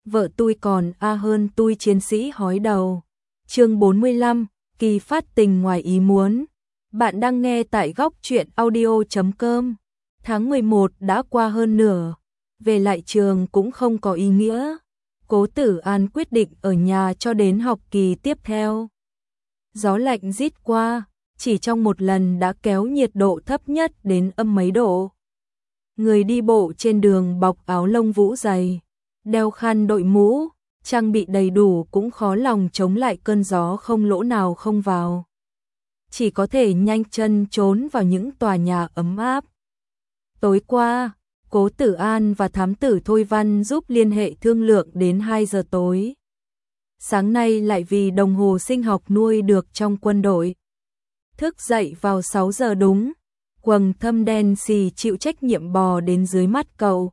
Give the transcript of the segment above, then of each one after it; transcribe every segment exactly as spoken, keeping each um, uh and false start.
vợ tôi còn a hơn tôi chiến sĩ hói đầu. Chương bốn mươi lăm, kỳ phát tình ngoài ý muốn. Bạn đang nghe tại góc truyện audio chấm com. Tháng mười một đã qua hơn nửa, về lại trường cũng không có ý nghĩa. Cố Tử An quyết định ở nhà cho đến học kỳ tiếp theo. Gió lạnh rít qua, chỉ trong một lần đã kéo nhiệt độ thấp nhất đến âm mấy độ. Người đi bộ trên đường bọc áo lông vũ dày, đeo khăn đội mũ, trang bị đầy đủ cũng khó lòng chống lại cơn gió không lỗ nào không vào. Chỉ có thể nhanh chân trốn vào những tòa nhà ấm áp. Tối qua, Cố Tử An và thám tử Thôi Văn giúp liên hệ thương lượng đến hai giờ tối. Sáng nay lại vì đồng hồ sinh học nuôi được trong quân đội. Thức dậy vào sáu giờ đúng, quầng thâm đen xì chịu trách nhiệm bò đến dưới mắt cậu.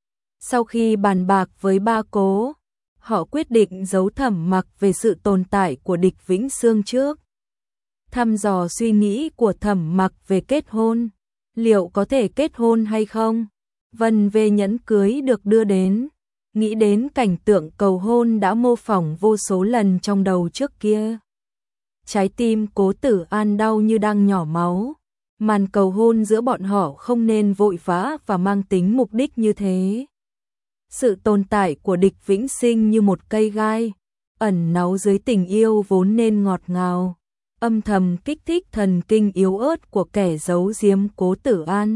Sau khi bàn bạc với ba Cố, họ quyết định giấu Thẩm Mặc về sự tồn tại của Địch Vĩnh Sương trước. Thăm dò suy nghĩ của Thẩm Mặc về kết hôn, liệu có thể kết hôn hay không? Vân về nhẫn cưới được đưa đến, nghĩ đến cảnh tượng cầu hôn đã mô phỏng vô số lần trong đầu trước kia. Trái tim Cố Tử An đau như đang nhỏ máu. Màn cầu hôn giữa bọn họ không nên vội vã và mang tính mục đích như thế. Sự tồn tại của Địch Vĩnh Sinh như một cây gai, ẩn náu dưới tình yêu vốn nên ngọt ngào, âm thầm kích thích thần kinh yếu ớt của kẻ giấu giếm Cố Tử An.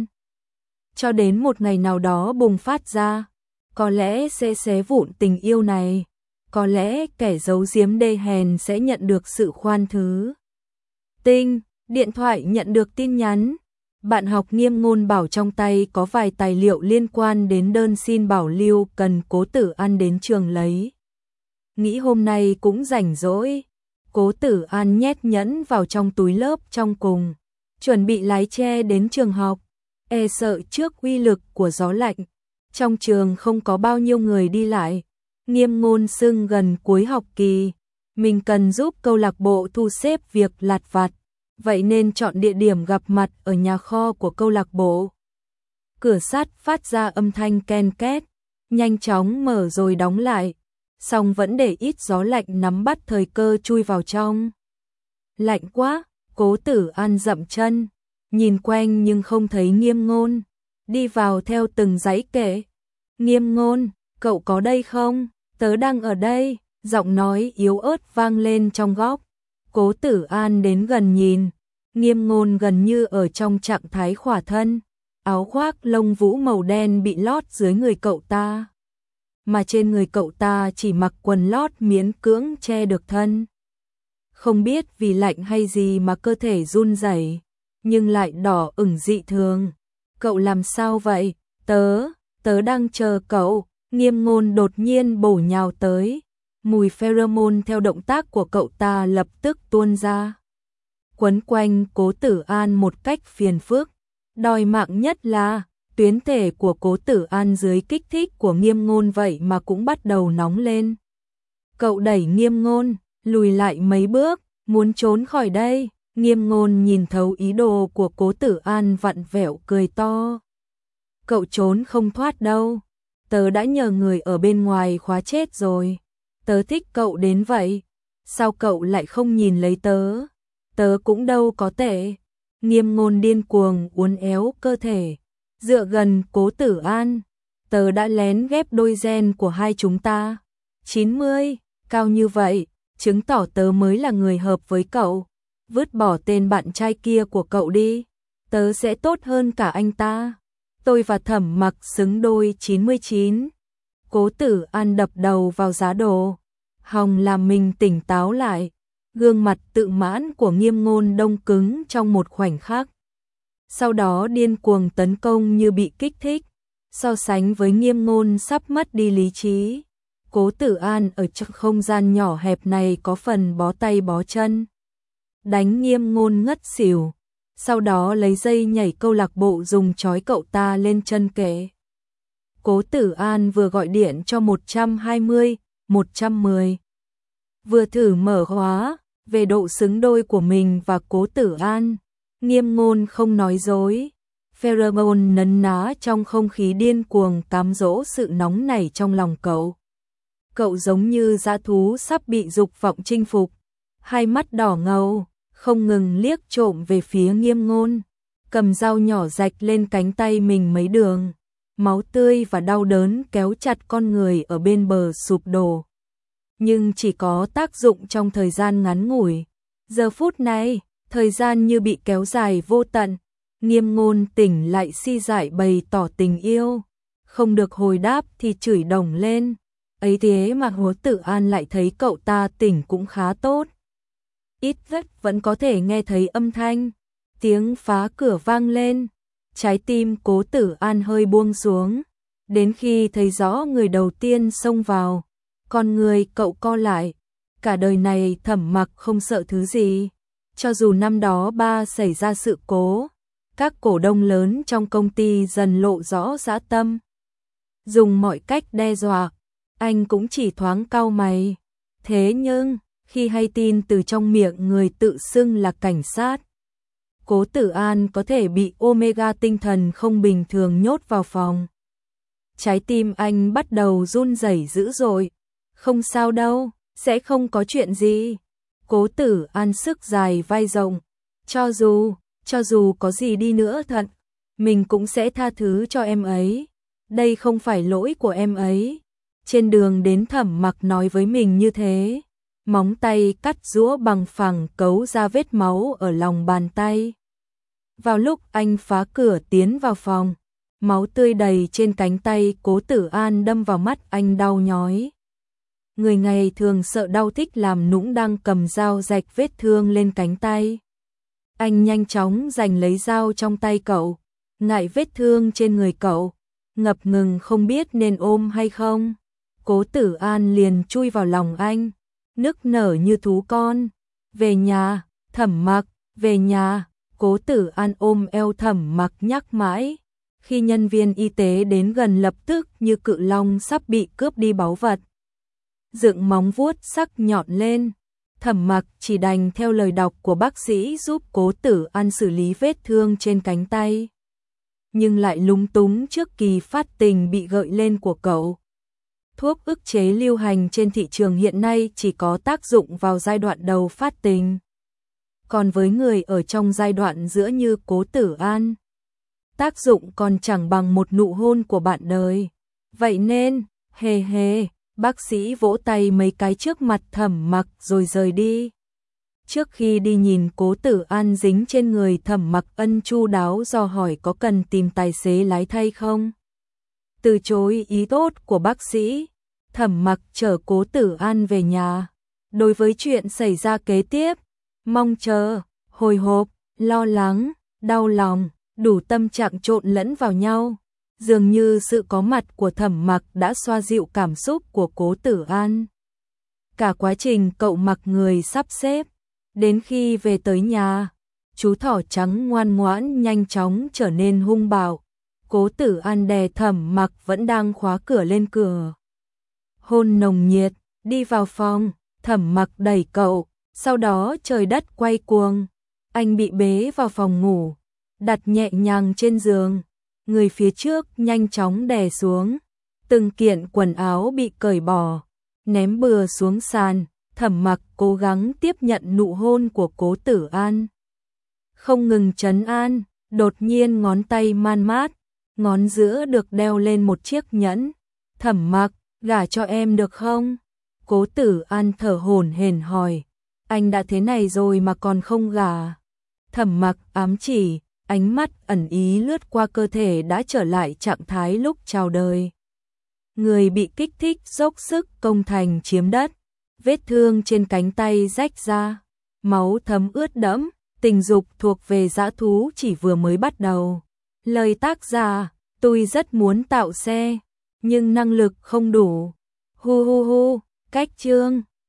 Cho đến một ngày nào đó bùng phát ra, có lẽ sẽ xé vụn tình yêu này, có lẽ kẻ giấu giếm đê hèn sẽ nhận được sự khoan thứ. Tinh, điện thoại nhận được tin nhắn. Bạn học Nghiêm Ngôn bảo trong tay có vài tài liệu liên quan đến đơn xin bảo lưu cần Cố Tử An đến trường lấy. Nghĩ hôm nay cũng rảnh rỗi, Cố Tử An nhét nhẫn vào trong túi lớp trong cùng, chuẩn bị lái xe đến trường học. E sợ trước uy lực của gió lạnh, trong trường không có bao nhiêu người đi lại. Nghiêm Ngôn xưng gần cuối học kỳ, mình cần giúp câu lạc bộ thu xếp việc lặt vặt, vậy nên chọn địa điểm gặp mặt ở nhà kho của câu lạc bộ. Cửa sắt phát ra âm thanh ken két, nhanh chóng mở rồi đóng lại, song vẫn để ít gió lạnh nắm bắt thời cơ chui vào trong. Lạnh quá, Cố Tử An dậm chân, nhìn quanh nhưng không thấy Nghiêm Ngôn, đi vào theo từng dãy kệ. Nghiêm Ngôn, cậu có đây không? Tớ đang ở đây, giọng nói yếu ớt vang lên trong góc. Cố Tử An đến gần nhìn, Nghiêm Ngôn gần như ở trong trạng thái khỏa thân, áo khoác lông vũ màu đen bị lót dưới người cậu ta, mà trên người cậu ta chỉ mặc quần lót miễn cưỡng che được thân. Không biết vì lạnh hay gì mà cơ thể run rẩy, nhưng lại đỏ ửng dị thường. Cậu làm sao vậy? Tớ, tớ đang chờ cậu. Nghiêm Ngôn đột nhiên bổ nhào tới, mùi pheromone theo động tác của cậu ta lập tức tuôn ra, quấn quanh Cố Tử An một cách phiền phức. Đòi mạng nhất là tuyến thể của Cố Tử An dưới kích thích của Nghiêm Ngôn vậy mà cũng bắt đầu nóng lên. Cậu đẩy Nghiêm Ngôn lùi lại mấy bước, muốn trốn khỏi đây. Nghiêm Ngôn nhìn thấu ý đồ của Cố Tử An vặn vẹo cười to. Cậu trốn không thoát đâu. Tớ đã nhờ người ở bên ngoài khóa chết rồi. Tớ thích cậu đến vậy, sao cậu lại không nhìn lấy tớ? Tớ cũng đâu có tệ. Nghiêm Ngôn điên cuồng uốn éo cơ thể, dựa gần Cố Tử An. Tớ đã lén ghép đôi gen của hai chúng ta. chín mươi, cao như vậy, chứng tỏ tớ mới là người hợp với cậu. Vứt bỏ tên bạn trai kia của cậu đi, tớ sẽ tốt hơn cả anh ta. Tôi và Thẩm Mặc xứng đôi chín mươi chín. Cố Tử An đập đầu vào giá đồ, hòng làm mình tỉnh táo lại. Gương mặt tự mãn của Nghiêm Ngôn đông cứng trong một khoảnh khắc, sau đó điên cuồng tấn công như bị kích thích. So sánh với Nghiêm Ngôn sắp mất đi lý trí, Cố Tử An ở trong không gian nhỏ hẹp này có phần bó tay bó chân, đánh Nghiêm Ngôn ngất xỉu. Sau đó lấy dây nhảy câu lạc bộ dùng trói cậu ta lên chân kệ. Cố Tử An vừa gọi điện cho một hai không, một một không, vừa thử mở khóa về độ xứng đôi của mình và Cố Tử An. Nghiêm Ngôn không nói dối, pheromone nấn ná trong không khí điên cuồng cám dỗ sự nóng nảy trong lòng cậu. Cậu giống như dã thú sắp bị dục vọng chinh phục, hai mắt đỏ ngầu, không ngừng liếc trộm về phía Nghiêm Ngôn, cầm dao nhỏ rạch lên cánh tay mình mấy đường, máu tươi và đau đớn kéo chặt con người ở bên bờ sụp đổ. Nhưng chỉ có tác dụng trong thời gian ngắn ngủi. Giờ phút này, thời gian như bị kéo dài vô tận, Nghiêm Ngôn tỉnh lại si dại bày tỏ tình yêu, không được hồi đáp thì chửi đồng lên. Ấy thế mà Hứa Tử An lại thấy cậu ta tỉnh cũng khá tốt. Ít nhất vẫn có thể nghe thấy âm thanh, tiếng phá cửa vang lên, trái tim Cố Tử An hơi buông xuống, đến khi thấy rõ người đầu tiên xông vào, con người cậu co lại, cả đời này Thẩm Mặc không sợ thứ gì, cho dù năm đó ba xảy ra sự cố, các cổ đông lớn trong công ty dần lộ rõ dã tâm, dùng mọi cách đe dọa, anh cũng chỉ thoáng cau mày. Thế nhưng, khi hay tin từ trong miệng người tự xưng là cảnh sát, Cố Tử An có thể bị Omega tinh thần không bình thường nhốt vào phòng. Trái tim anh bắt đầu run rẩy dữ dội. Không sao đâu, sẽ không có chuyện gì. Cố Tử An sức dài vai rộng. Cho dù, cho dù có gì đi nữa thật, mình cũng sẽ tha thứ cho em ấy. Đây không phải lỗi của em ấy. Trên đường đến Thẩm Mặc nói với mình như thế. Móng tay cắt giũa bằng phẳng cấu ra vết máu ở lòng bàn tay. Vào lúc anh phá cửa tiến vào phòng, máu tươi đầy trên cánh tay Cố Tử An đâm vào mắt anh đau nhói. Người ngày thường sợ đau thích làm nũng đang cầm dao rạch vết thương lên cánh tay. Anh nhanh chóng giành lấy dao trong tay cậu, ngại vết thương trên người cậu, ngập ngừng không biết nên ôm hay không. Cố Tử An liền chui vào lòng anh, nức nở như thú con. Về nhà, Thẩm Mặc, về nhà. Cố Tử An ôm eo Thẩm Mặc nhắc mãi. Khi nhân viên y tế đến gần lập tức như cự long sắp bị cướp đi báu vật, dựng móng vuốt sắc nhọn lên. Thẩm Mặc chỉ đành theo lời đọc của bác sĩ giúp Cố Tử An xử lý vết thương trên cánh tay, nhưng lại lúng túng trước kỳ phát tình bị gợi lên của cậu. Thuốc ức chế lưu hành trên thị trường hiện nay chỉ có tác dụng vào giai đoạn đầu phát tình. Còn với người ở trong giai đoạn giữa như Cố Tử An, tác dụng còn chẳng bằng một nụ hôn của bạn đời. Vậy nên, hề hề, bác sĩ vỗ tay mấy cái trước mặt Thẩm Mặc rồi rời đi. Trước khi đi nhìn Cố Tử An dính trên người Thẩm Mặc ân chu đáo dò hỏi có cần tìm tài xế lái thay không. Từ chối ý tốt của bác sĩ, Thẩm Mặc chở Cố Tử An về nhà. Đối với chuyện xảy ra kế tiếp, mong chờ, hồi hộp, lo lắng, đau lòng, đủ tâm trạng trộn lẫn vào nhau. Dường như sự có mặt của Thẩm Mặc đã xoa dịu cảm xúc của Cố Tử An. Cả quá trình cậu mặc người sắp xếp, đến khi về tới nhà, chú thỏ trắng ngoan ngoãn nhanh chóng trở nên hung bạo. Cố Tử An đè Thẩm Mặc vẫn đang khóa cửa lên cửa. Hôn nồng nhiệt, đi vào phòng, Thẩm Mặc đẩy cậu, sau đó trời đất quay cuồng. Anh bị bế vào phòng ngủ, đặt nhẹ nhàng trên giường, người phía trước nhanh chóng đè xuống. Từng kiện quần áo bị cởi bỏ, ném bừa xuống sàn. Thẩm Mặc cố gắng tiếp nhận nụ hôn của Cố Tử An, không ngừng trấn an. Đột nhiên ngón tay man mát, ngón giữa được đeo lên một chiếc nhẫn. Thẩm Mặc, gả cho em được không? Cố Tử An thở hổn hển hỏi. Anh đã thế này rồi mà còn không gả? Thẩm Mặc ám chỉ, ánh mắt ẩn ý lướt qua cơ thể đã trở lại trạng thái lúc chào đời. Người bị kích thích dốc sức công thành chiếm đất, vết thương trên cánh tay rách ra, máu thấm ướt đẫm, tình dục thuộc về dã thú chỉ vừa mới bắt đầu. Lời tác giả, tôi rất muốn tạo xe, nhưng năng lực không đủ. Hu hu hu, cách chương.